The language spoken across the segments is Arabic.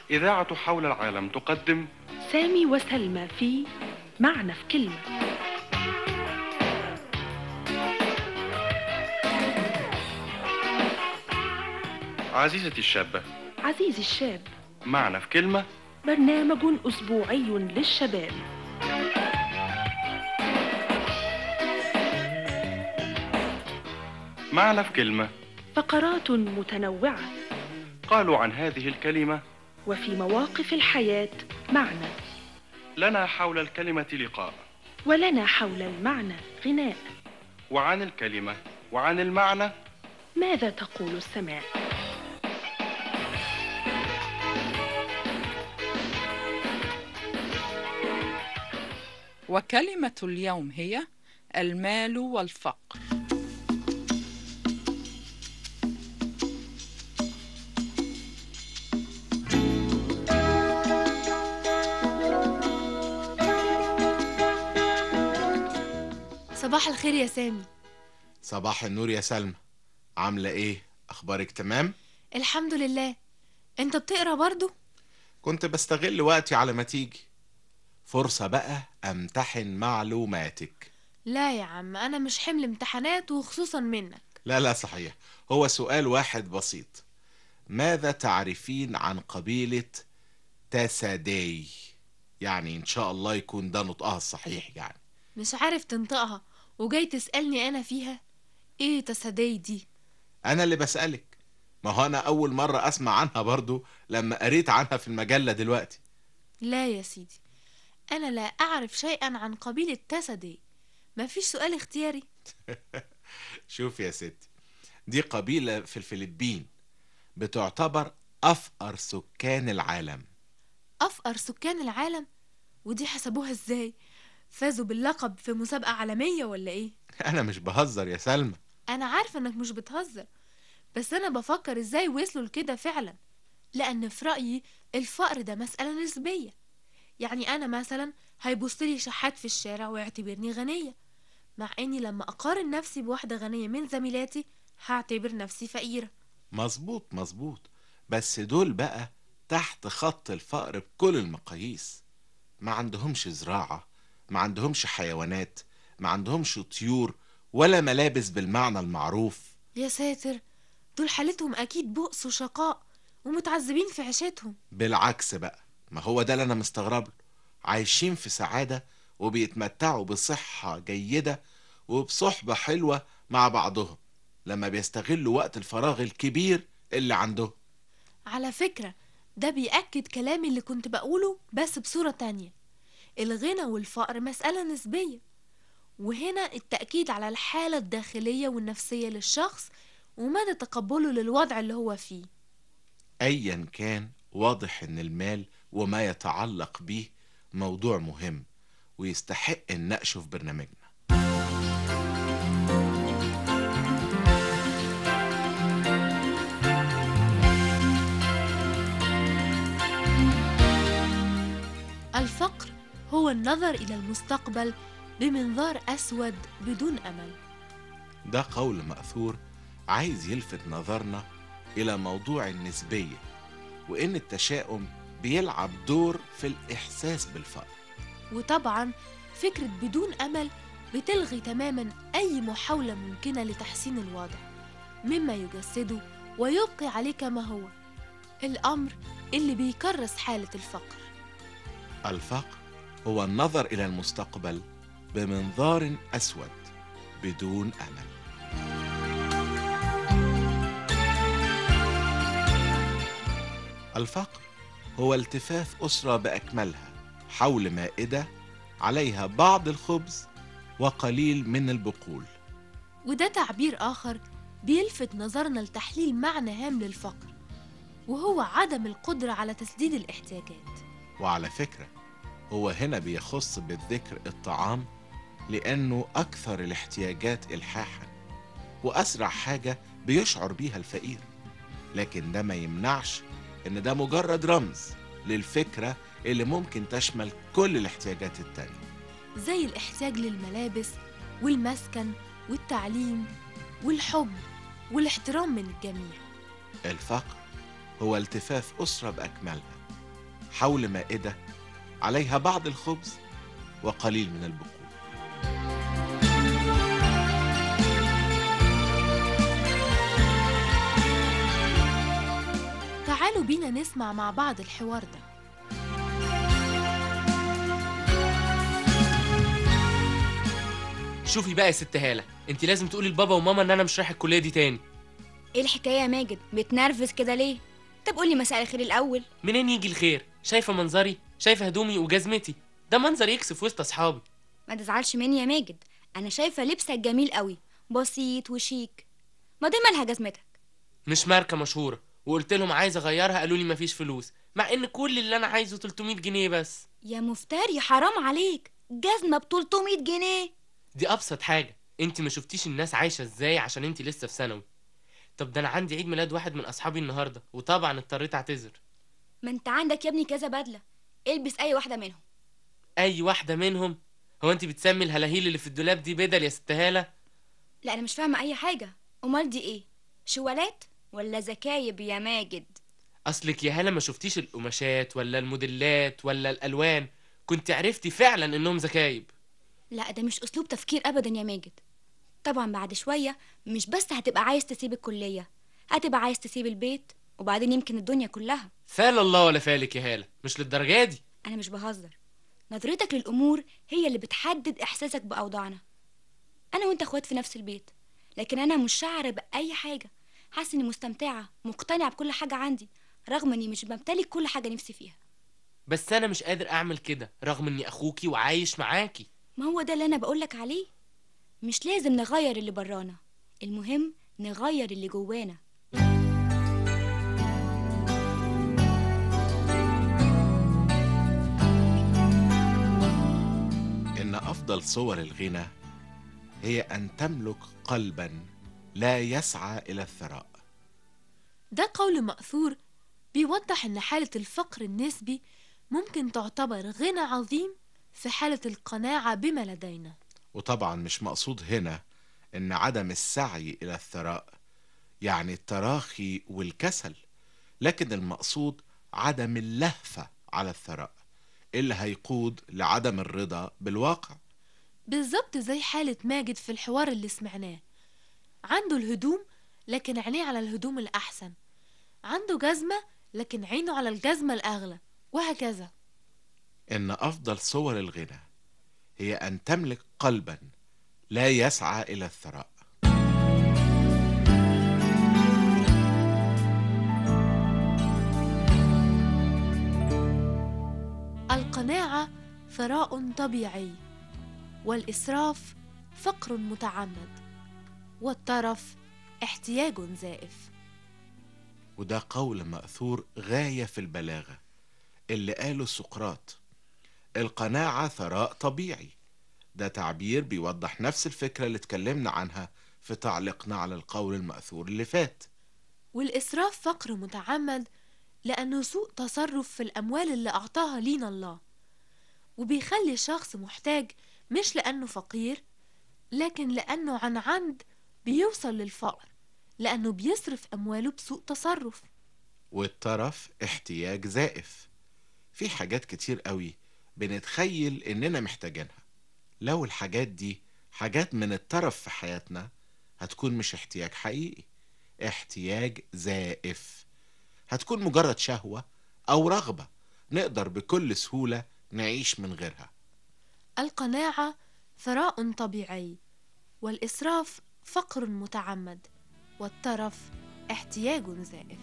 إذاعة حول العالم تقدم سامي وسلمى في معنى في كلمة. عزيزتي الشابة، عزيزي الشاب، معنى في كلمة، برنامج أسبوعي للشباب. معنى في كلمة، فقرات متنوعة قالوا عن هذه الكلمة وفي مواقف الحياة معنى، لنا حول الكلمة لقاء، ولنا حول المعنى غناء، وعن الكلمة وعن المعنى ماذا تقول السماء؟ وكلمة اليوم هي المال والفقر. صباح الخير يا سامي. صباح النور يا سلمى، عاملة ايه؟ اخبارك تمام؟ الحمد لله. انت بتقرا برضو؟ كنت بستغل وقتي على ما تيجي فرصة بقى امتحن معلوماتك. لا يا عم، انا مش حمل امتحانات وخصوصا منك. لا صحيح، هو سؤال واحد بسيط. ماذا تعرفين عن قبيلة تاساداي؟ يعني ان شاء الله يكون ده نطقها الصحيح. يعني مش عارف تنطقها وجاي تسألني انا فيها؟ ايه تسادي دي؟ انا اللي بسألك، ما هو انا اول مرة اسمع عنها برضو لما قريت عنها في المجلة دلوقتي. لا يا سيدي، انا لا اعرف شيئا عن قبيلة تاسادي. مفيش سؤال اختياري. شوف يا ستي، دي قبيلة في الفلبين، بتعتبر افقر سكان العالم. افقر سكان العالم؟ ودي حسبوها ازاي؟ فازوا باللقب في مسابقة عالمية ولا ايه؟ انا مش بهزر يا سلمى. انا عارفة انك مش بتهزر، بس انا بفكر ازاي وصلوا لكده فعلا. لان في رأيي الفقر ده مسألة نسبية. يعني انا مثلا هيبصلي شحات في الشارع ويعتبرني غنية، مع اني لما اقارن نفسي بواحدة غنية من زميلاتي هعتبر نفسي فقيرة. مظبوط، بس دول بقى تحت خط الفقر بكل المقاييس. ما عندهمش زراعة، ما عندهمش حيوانات، ما عندهمش طيور ولا ملابس بالمعنى المعروف. يا ساتر، دول حالتهم اكيد بؤس وشقاء ومتعذبين في عيشتهم. بالعكس بقى، ما هو ده اللي انا مستغرب له. عايشين في سعادة وبيتمتعوا بصحة جيدة وبصحبة حلوة مع بعضهم، لما بيستغلوا وقت الفراغ الكبير اللي عندهم. على فكرة، ده بيأكد كلامي اللي كنت بقوله بس بصورة تانية. الغنى والفقر مسألة نسبية، وهنا التأكيد على الحالة الداخلية والنفسية للشخص ومدى تقبله للوضع اللي هو فيه. ايا كان، واضح ان المال وما يتعلق به موضوع مهم ويستحق النقش في برنامجنا. الفقر هو النظر إلى المستقبل بمنظار أسود بدون أمل. ده قول مأثور عايز يلفت نظرنا إلى موضوع النسبية، وإن التشاؤم بيلعب دور في الإحساس بالفقر. وطبعا فكرة بدون أمل بتلغي تماما أي محاولة ممكنة لتحسين الوضع، مما يجسده ويبقي عليه كما هو، الأمر اللي بيكرس حالة الفقر. الفقر هو النظر إلى المستقبل بمنظار أسود بدون أمل. الفقر هو التفاف أسرة بأكملها حول مائدة عليها بعض الخبز وقليل من البقول. وده تعبير آخر بيلفت نظرنا لتحليل معنى هام للفقر، وهو عدم القدرة على تسديد الاحتياجات. وعلى فكرة، هو هنا بيخص بالذكر الطعام، لأنه أكثر الاحتياجات إلحاحا وأسرع حاجة بيشعر بيها الفقير. لكن ده ما يمنعش إن ده مجرد رمز للفكرة اللي ممكن تشمل كل الاحتياجات التانية، زي الاحتياج للملابس والمسكن والتعليم والحب والاحترام من الجميع. الفقر هو التفاف أسرة بأكملها حول مائدة عليها بعض الخبز وقليل من البقول. تعالوا بينا نسمع مع بعض الحوار ده. شوفي بقى يا ست هالة، انت لازم تقولي لبابا وماما ان انا مش رايح الكلية دي تاني. ايه الحكايه يا ماجد؟ بتنرفز كده ليه؟ طب قولي مساء الخير الاول. منين يجي الخير؟ شايفة منظري؟ شايفة هدومي وجزمتي؟ ده منظر يكسف وسط اصحابي. ما تزعلش مني يا ماجد، انا شايفه لبسك جميل قوي، بسيط وشيك. ما دي مالها جزمتك؟ مش ماركة مشهورة، وقلت لهم عايز اغيرها قالوا لي مفيش فلوس، مع ان كل اللي انا عايزه 300 جنيه بس. يا مفتري حرام عليك، جزمه ب 300 جنيه. دي ابسط حاجة، انت ما شفتيش الناس عايشة ازاي عشان انت لسه في ثانوي. طب ده انا عندي عيد ميلاد واحد من اصحابي النهارده، وطبعا اضطريت اعتذر. ما انت عندك يا ابني كذا بدله، البس اي واحده منهم. اي واحدة منهم؟ هو انت بتسمي الهلاهيل اللي في الدولاب دي بدل يا ست هالة؟ لا انا مش فاهمه اي حاجه، امال دي ايه؟ شوالات ولا زكايب يا ماجد؟ اصلك يا هالة ما شفتيش القماشات ولا الموديلات ولا الالوان، كنت عرفتي فعلا انهم زكايب. لا ده مش اسلوب تفكير ابدا يا ماجد. طبعا بعد شويه مش بس هتبقى عايز تسيب الكليه، هتبقى عايز تسيب البيت، وبعدين يمكن الدنيا كلها. فال الله ولا فالك يا هالة، مش للدرجه دي. انا مش بهزر، نظرتك للامور هي اللي بتحدد احساسك باوضاعنا. انا وانت اخوات في نفس البيت، لكن انا مش شاعره باي حاجه، حاسه اني مستمتعه مقتنعه بكل حاجه عندي، رغم اني مش بمتلك كل حاجه نفسي فيها. بس انا مش قادر اعمل كده رغم اني اخوكي وعايش معاكي. ما هو ده اللي انا بقولك عليه، مش لازم نغير اللي برانا، المهم نغير اللي جوانا. إن أفضل صور الغنى هي أن تملك قلبا لا يسعى إلى الثراء. ده قول مأثور بيوضح إن حالة الفقر النسبي ممكن تعتبر غنى عظيم في حالة القناعة بما لدينا. وطبعا مش مقصود هنا إن عدم السعي إلى الثراء يعني التراخي والكسل، لكن المقصود عدم اللهفة على الثراء اللي هيقود لعدم الرضا بالواقع. بالظبط زي حالة ماجد في الحوار اللي سمعناه، عنده الهدوم لكن عينيه على الهدوم الأحسن، عنده جزمة لكن عينه على الجزمة الأغلى، وهكذا. إن أفضل صور الغنى هي أن تملك قلبا لا يسعى إلى الثراء. القناعة ثراء طبيعي، والإسراف فقر متعمد، والترف احتياج زائف. وده قول مأثور غاية في البلاغة اللي قاله سقراط. القناعة ثراء طبيعي، ده تعبير بيوضح نفس الفكرة اللي اتكلمنا عنها في تعليقنا على القول المأثور اللي فات. والإسراف فقر متعمد لأنه سوء تصرف في الأموال اللي أعطاها لينا الله، وبيخلي الشخص محتاج مش لأنه فقير، لكن لأنه عن عمد بيوصل للفقر، لأنه بيصرف أمواله بسوء تصرف. والترف احتياج زائف، في حاجات كتير قوي بنتخيل إننا محتاجينها، لو الحاجات دي حاجات من الترف في حياتنا هتكون مش احتياج حقيقي، احتياج زائف، هتكون مجرد شهوة أو رغبة نقدر بكل سهولة نعيش من غيرها. القناعة ثراء طبيعي، والإسراف فقر متعمد، والترف احتياج زائف.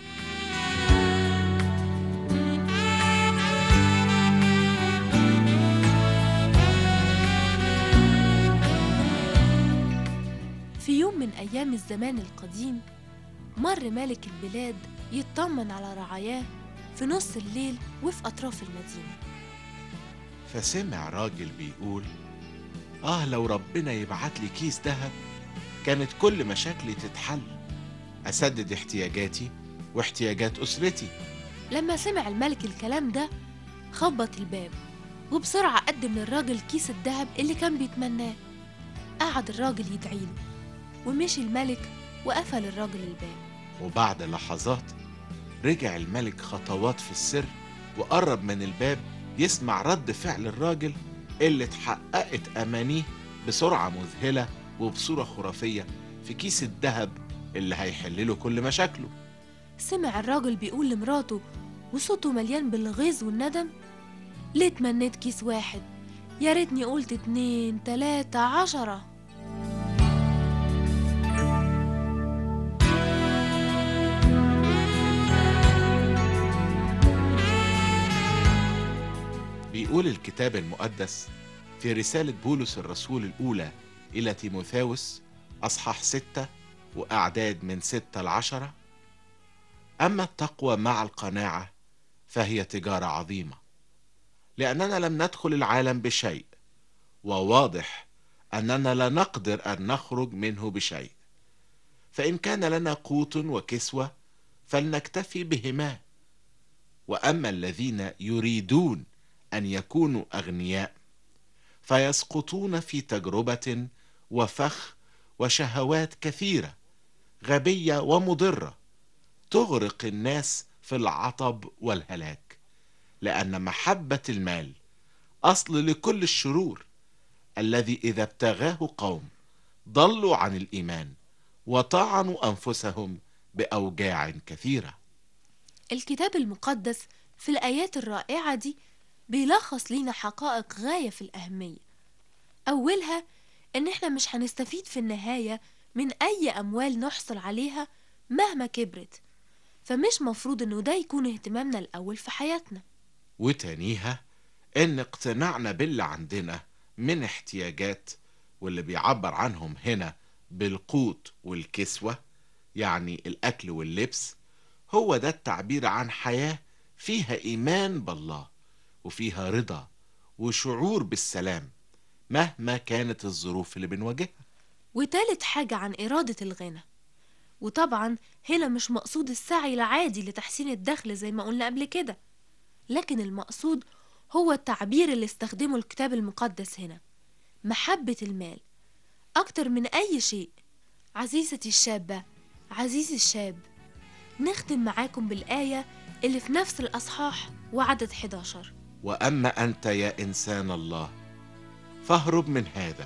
في يوم من أيام الزمان القديم مر ملك البلاد يطمن على رعاياه في نص الليل وفي أطراف المدينة، فسمع راجل بيقول: لو ربنا يبعت لي كيس دهب كانت كل مشاكلي تتحل، أسدد احتياجاتي واحتياجات أسرتي. لما سمع الملك الكلام ده خبط الباب، وبسرعة قدم للراجل كيس الدهب اللي كان بيتمناه. قعد الراجل يدعيله، ومشي الملك وقفل الراجل الباب. وبعد لحظات رجع الملك خطوات في السر وقرب من الباب يسمع رد فعل الراجل اللي اتحققت أمانيه بسرعة مذهلة وبصورة خرافية في كيس الذهب اللي هيحلله كل مشاكله. سمع الراجل بيقول لمراته وصوته مليان بالغيظ والندم: ليه تمنيت كيس واحد؟ يا ريتني قلت 2 3 10. بيقول الكتاب المقدس في رسالة بولس الرسول الأولى إلى تيموثاوس أصحاح 6 وأعداد من 6 ل10: أما التقوى مع القناعة فهي تجارة عظيمة، لأننا لم ندخل العالم بشيء، وواضح أننا لا نقدر أن نخرج منه بشيء. فإن كان لنا قوت وكسوة فلنكتفي بهما. وأما الذين يريدون أن يكونوا أغنياء فيسقطون في تجربة وفخ وشهوات كثيرة غبية ومضرة تغرق الناس في العطب والهلاك، لأن محبة المال أصل لكل الشرور، الذي إذا ابتغاه قوم ضلوا عن الإيمان وطعنوا أنفسهم بأوجاع كثيرة. الكتاب المقدس في الآيات الرائعة دي بيلخص لينا حقائق غاية في الأهمية. أولها إن إحنا مش هنستفيد في النهاية من أي أموال نحصل عليها مهما كبرت، فمش مفروض إنه ده يكون اهتمامنا الأول في حياتنا. وتانيها إن اقتناعنا باللي عندنا من احتياجات، واللي بيعبر عنهم هنا بالقوت والكسوة، يعني الأكل واللبس، هو ده التعبير عن حياة فيها إيمان بالله وفيها رضا وشعور بالسلام مهما كانت الظروف اللي بنواجهها. وتالت حاجة عن إرادة الغنى، وطبعا هنا مش مقصود السعي العادي لتحسين الدخل زي ما قلنا قبل كده، لكن المقصود هو التعبير اللي استخدمه الكتاب المقدس هنا: محبة المال أكتر من أي شيء. عزيزتي الشابة، عزيزي الشاب، نختم معاكم بالآية اللي في نفس الأصحاح وعدد 11: وأما أنت يا إنسان الله فاهرب من هذا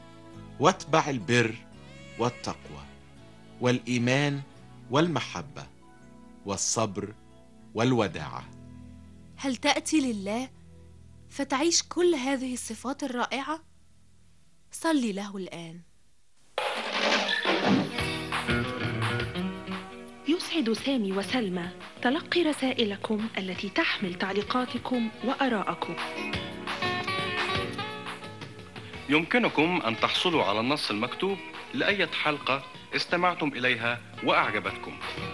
واتبع البر والتقوى والإيمان والمحبة والصبر والوداعة. هل تأتي لله فتعيش كل هذه الصفات الرائعة؟ صلي له الآن. يسعد سامي وسلمى تلقي رسائلكم التي تحمل تعليقاتكم وآراءكم. يمكنكم أن تحصلوا على النص المكتوب لأي حلقة استمعتم إليها وأعجبتكم.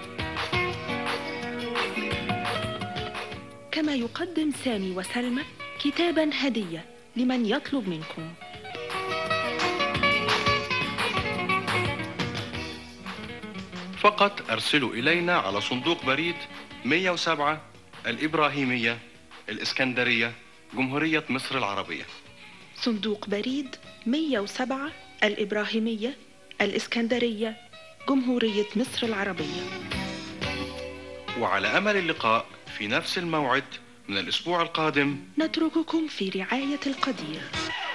كما يقدم سامي وسلمى كتابا هدية لمن يطلب منكم. فقط أرسلوا إلينا على صندوق بريد 107 الإبراهيمية، الإسكندرية، جمهورية مصر العربية. صندوق بريد 107 الإبراهيمية، الإسكندرية، جمهورية مصر العربية. وعلى أمل اللقاء في نفس الموعد من الأسبوع القادم. نترككم في رعاية القدير.